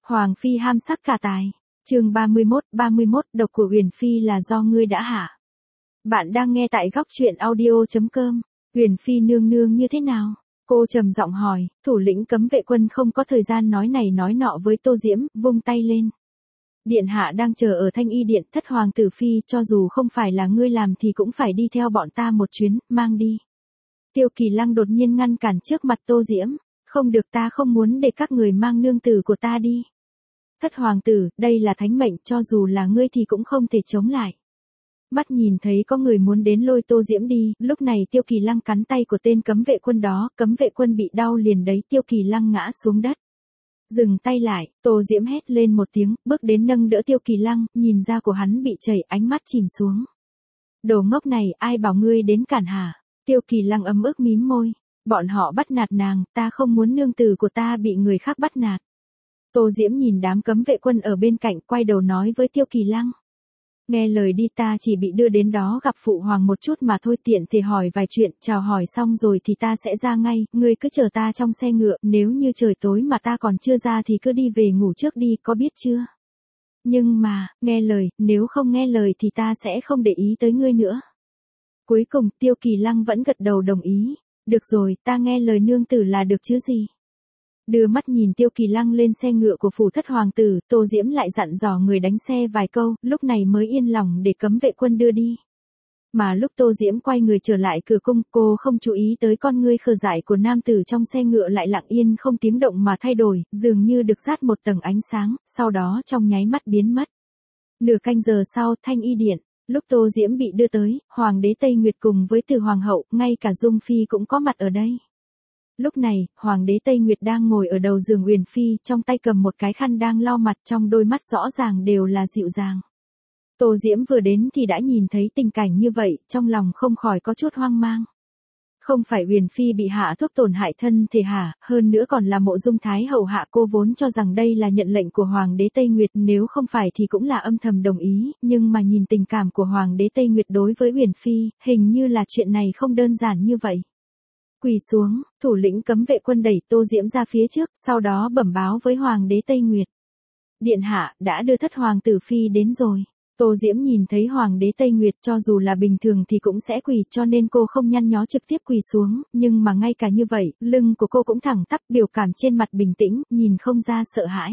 Hoàng phi ham sắc cả tài. Chương 31 độc của Huyền phi là do ngươi đã hạ. Bạn đang nghe tại góc truyện audio.com. Huyền phi nương nương như thế nào? Cô trầm giọng hỏi. Thủ lĩnh cấm vệ quân không có thời gian nói này nói nọ với Tô Diễm, vung tay lên. Điện hạ đang chờ ở Thanh Y điện, thất hoàng tử phi, cho dù không phải là ngươi làm thì cũng phải đi theo bọn ta một chuyến, mang đi. Tiêu Kỳ Lăng đột nhiên ngăn cản trước mặt Tô Diễm. Không được, ta không muốn để các người mang nương tử của ta đi. Thất hoàng tử, đây là thánh mệnh, cho dù là ngươi thì cũng không thể chống lại. Mắt nhìn thấy có người muốn đến lôi Tô Diễm đi, lúc này Tiêu Kỳ Lăng cắn tay của tên cấm vệ quân đó, cấm vệ quân bị đau liền đấy, Tiêu Kỳ Lăng ngã xuống đất. Dừng tay lại, Tô Diễm hét lên một tiếng, bước đến nâng đỡ Tiêu Kỳ Lăng, nhìn da của hắn bị chảy, ánh mắt chìm xuống. Đồ ngốc này, ai bảo ngươi đến cản hả? Tiêu Kỳ Lăng ấm ức mím môi. Bọn họ bắt nạt nàng, ta không muốn nương tử của ta bị người khác bắt nạt. Tô Diễm nhìn đám cấm vệ quân ở bên cạnh, quay đầu nói với Tiêu Kỳ Lăng. Nghe lời đi, ta chỉ bị đưa đến đó gặp phụ hoàng một chút mà thôi, tiện thể hỏi vài chuyện, chào hỏi xong rồi thì ta sẽ ra ngay, ngươi cứ chờ ta trong xe ngựa, nếu như trời tối mà ta còn chưa ra thì cứ đi về ngủ trước đi, có biết chưa? Nhưng mà, nghe lời, nếu không nghe lời thì ta sẽ không để ý tới ngươi nữa. Cuối cùng, Tiêu Kỳ Lăng vẫn gật đầu đồng ý. Được rồi, ta nghe lời nương tử là được chứ gì. Đưa mắt nhìn Tiêu Kỳ Lăng lên xe ngựa của phủ thất hoàng tử, Tô Diễm lại dặn dò người đánh xe vài câu, lúc này mới yên lòng để cấm vệ quân đưa đi. Mà lúc Tô Diễm quay người trở lại cửa cung, cô không chú ý tới con ngươi khờ dại của nam tử trong xe ngựa lại lặng yên không tiếng động mà thay đổi, dường như được dát một tầng ánh sáng, sau đó trong nháy mắt biến mất. Nửa canh giờ sau, Thanh Y điện. Lúc Tô Diễm bị đưa tới, Hoàng đế Tây Nguyệt cùng với Từ Hoàng hậu, ngay cả Dung Phi cũng có mặt ở đây. Lúc này, Hoàng đế Tây Nguyệt đang ngồi ở đầu giường Huyền Phi, trong tay cầm một cái khăn đang lau mặt, trong đôi mắt rõ ràng đều là dịu dàng. Tô Diễm vừa đến thì đã nhìn thấy tình cảnh như vậy, trong lòng không khỏi có chút hoang mang. Không phải Huyền Phi bị hạ thuốc tổn hại thân thể hả, hơn nữa còn là Mộ Dung Thái hậu hạ, cô vốn cho rằng đây là nhận lệnh của Hoàng đế Tây Nguyệt, nếu không phải thì cũng là âm thầm đồng ý, nhưng mà nhìn tình cảm của Hoàng đế Tây Nguyệt đối với Huyền Phi, hình như là chuyện này không đơn giản như vậy. Quỳ xuống, thủ lĩnh cấm vệ quân đẩy Tô Diễm ra phía trước, sau đó bẩm báo với Hoàng đế Tây Nguyệt. Điện hạ, đã đưa thất hoàng tử phi đến rồi. Tô Diễm nhìn thấy Hoàng đế Tây Nguyệt, cho dù là bình thường thì cũng sẽ quỳ, cho nên cô không nhăn nhó trực tiếp quỳ xuống, nhưng mà ngay cả như vậy, lưng của cô cũng thẳng tắp, biểu cảm trên mặt bình tĩnh, nhìn không ra sợ hãi.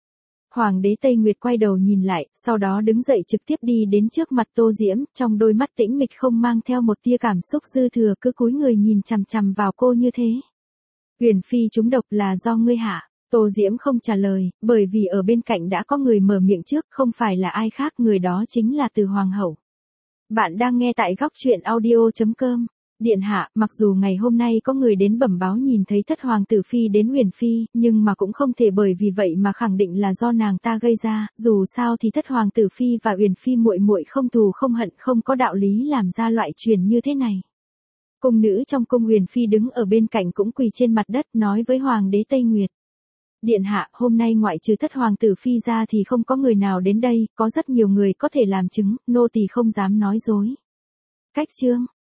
Hoàng đế Tây Nguyệt quay đầu nhìn lại, sau đó đứng dậy trực tiếp đi đến trước mặt Tô Diễm, trong đôi mắt tĩnh mịch không mang theo một tia cảm xúc dư thừa, cứ cúi người nhìn chằm chằm vào cô như thế. Huyền Phi trúng độc là do ngươi hạ. Tô Diễm không trả lời, bởi vì ở bên cạnh đã có người mở miệng trước, không phải là ai khác, người đó chính là Từ Hoàng hậu. Bạn đang nghe tại góc truyện audio.com. Điện hạ, mặc dù ngày hôm nay có người đến bẩm báo nhìn thấy thất hoàng tử phi đến Huyền Phi, nhưng mà cũng không thể bởi vì vậy mà khẳng định là do nàng ta gây ra, dù sao thì thất hoàng tử phi và Huyền Phi muội muội không thù không hận, không có đạo lý làm ra loại chuyện như thế này. Cung nữ trong cung Huyền Phi đứng ở bên cạnh cũng quỳ trên mặt đất nói với Hoàng đế Tây Nguyệt. Điện hạ, hôm nay ngoại trừ thất hoàng tử phi ra thì không có người nào đến đây, có rất nhiều người có thể làm chứng, nô tỳ không dám nói dối. Cách chương.